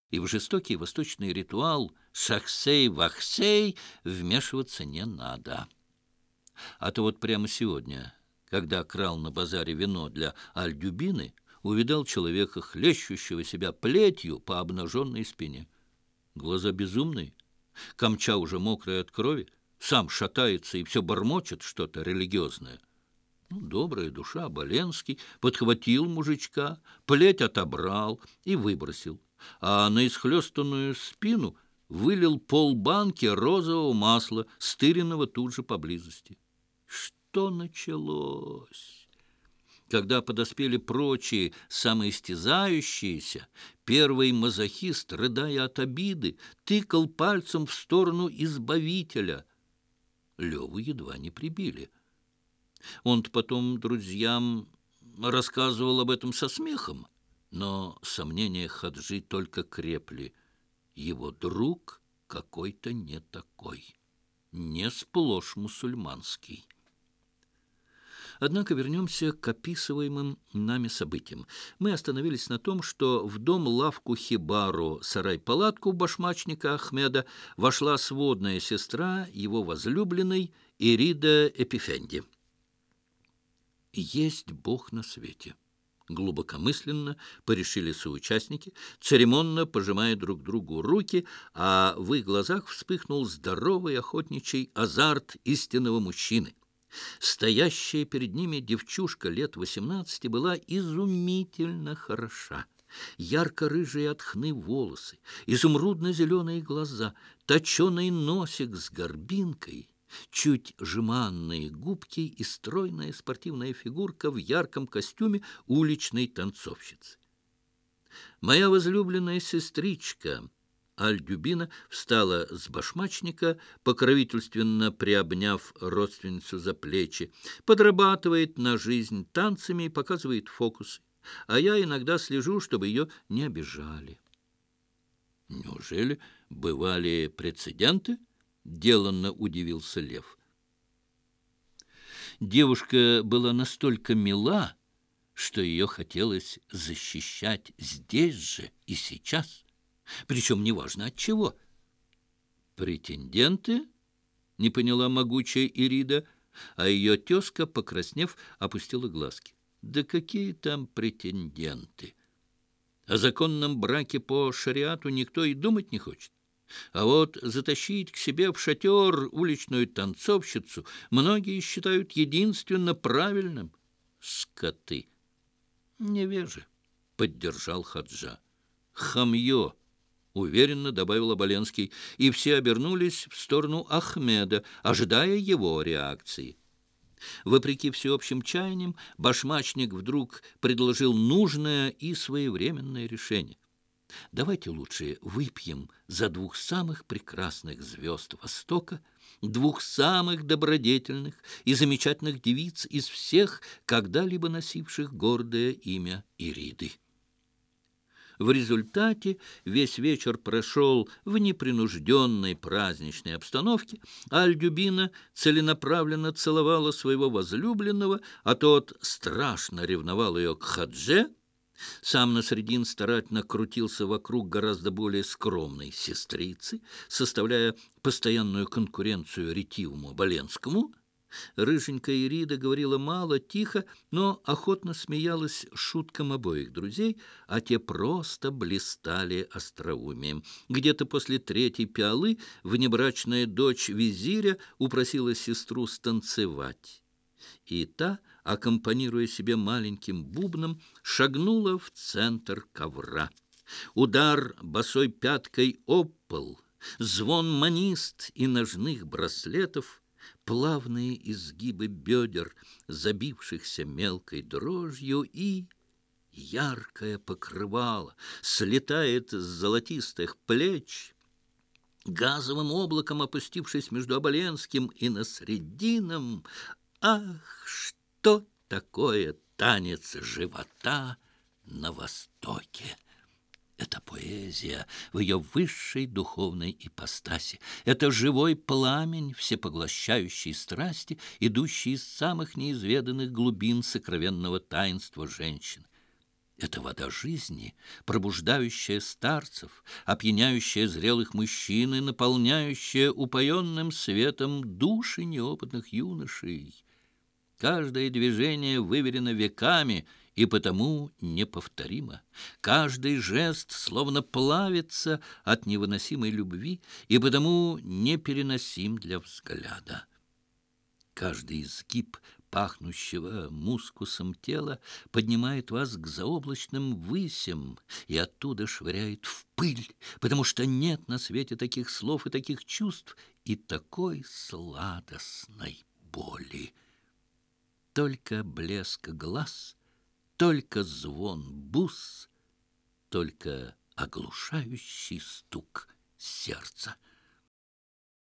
и в жестокий восточный ритуал «шахсей-вахсей» вмешиваться не надо. А то вот прямо сегодня, когда крал на базаре вино для Альдюбины, увидал человека, хлещущего себя плетью по обнаженной спине. Глаза безумные, камча уже мокрая от крови, сам шатается и все бормочет что-то религиозное. Ну, добрая душа, Боленский подхватил мужичка, плеть отобрал и выбросил, а на исхлестанную спину вылил полбанки розового масла, стыренного тут же поблизости. Что началось? Когда подоспели прочие самоистязающиеся, первый мазохист, рыдая от обиды, тыкал пальцем в сторону избавителя. Леву едва не прибили. Он-то потом друзьям рассказывал об этом со смехом, но сомнения Хаджи только крепли. Его друг какой-то не такой, не сплошь мусульманский. Однако вернемся к описываемым нами событиям. Мы остановились на том, что в дом-лавку хибару сарай-палатку башмачника Ахмеда вошла сводная сестра его возлюбленной Ирида Эпифенди. Есть Бог на свете. Глубокомысленно порешили соучастники, церемонно пожимая друг другу руки, а в их глазах вспыхнул здоровый охотничий азарт истинного мужчины. Стоящая перед ними девчушка лет 18 была изумительно хороша. Ярко-рыжие от хны волосы, изумрудно-зеленые глаза, точеный носик с горбинкой, чуть жеманные губки и стройная спортивная фигурка в ярком костюме уличной танцовщицы. Моя возлюбленная сестричка Альдюбина встала с башмачника, покровительственно приобняв родственницу за плечи, подрабатывает на жизнь танцами и показывает фокусы, а я иногда слежу, чтобы ее не обижали. Неужели бывали прецеденты? Деланно удивился Лев. Девушка была настолько мила, что ее хотелось защищать здесь же и сейчас. Причем неважно от чего. «Претенденты?» — не поняла могучая Ирида, а ее тезка, покраснев, опустила глазки. «Да какие там претенденты? О законном браке по шариату никто и думать не хочет. А вот затащить к себе в шатер уличную танцовщицу многие считают единственно правильным. Скоты!» «Невежи!» — поддержал Хаджа. «Хамье!» — уверенно добавил Оболенский, и все обернулись в сторону Ахмеда, ожидая его реакции. Вопреки всеобщим чаяниям, башмачник вдруг предложил нужное и своевременное решение. «Давайте лучше выпьем за двух самых прекрасных звезд Востока, двух самых добродетельных и замечательных девиц из всех, когда-либо носивших гордое имя Ириды». В результате весь вечер прошел в непринужденной праздничной обстановке, а Альдюбина целенаправленно целовала своего возлюбленного, а тот страшно ревновал ее к Хадже. Сам Насреддин старательно крутился вокруг гораздо более скромной сестрицы, составляя постоянную конкуренцию ретивому Боленскому. Рыженькая Ирида говорила мало, тихо, но охотно смеялась шуткам обоих друзей, а те просто блистали остроумием. Где-то после третьей пиалы внебрачная дочь визиря упросила сестру станцевать, и та, аккомпанируя себе маленьким бубном, шагнула в центр ковра. Удар босой пяткой об пол, звон манист и ножных браслетов, плавные изгибы бедер, забившихся мелкой дрожью, и яркое покрывало слетает с золотистых плеч, газовым облаком опустившись между Оболенским и Насреддином. Ах, что такое танец живота на Востоке! Это поэзия в ее высшей духовной ипостаси. Это живой пламень всепоглощающей страсти, идущий из самых неизведанных глубин сокровенного таинства женщин. Это вода жизни, пробуждающая старцев, опьяняющая зрелых мужчин и наполняющая упоенным светом души неопытных юношей. Каждое движение выверено веками и потому неповторимо. Каждый жест словно плавится от невыносимой любви и потому непереносим для взгляда. Каждый изгиб пахнущего мускусом тела поднимает вас к заоблачным высям и оттуда швыряет в пыль, потому что нет на свете таких слов и таких чувств и такой сладостной боли. Только блеск глаз, только звон бус, только оглушающий стук сердца.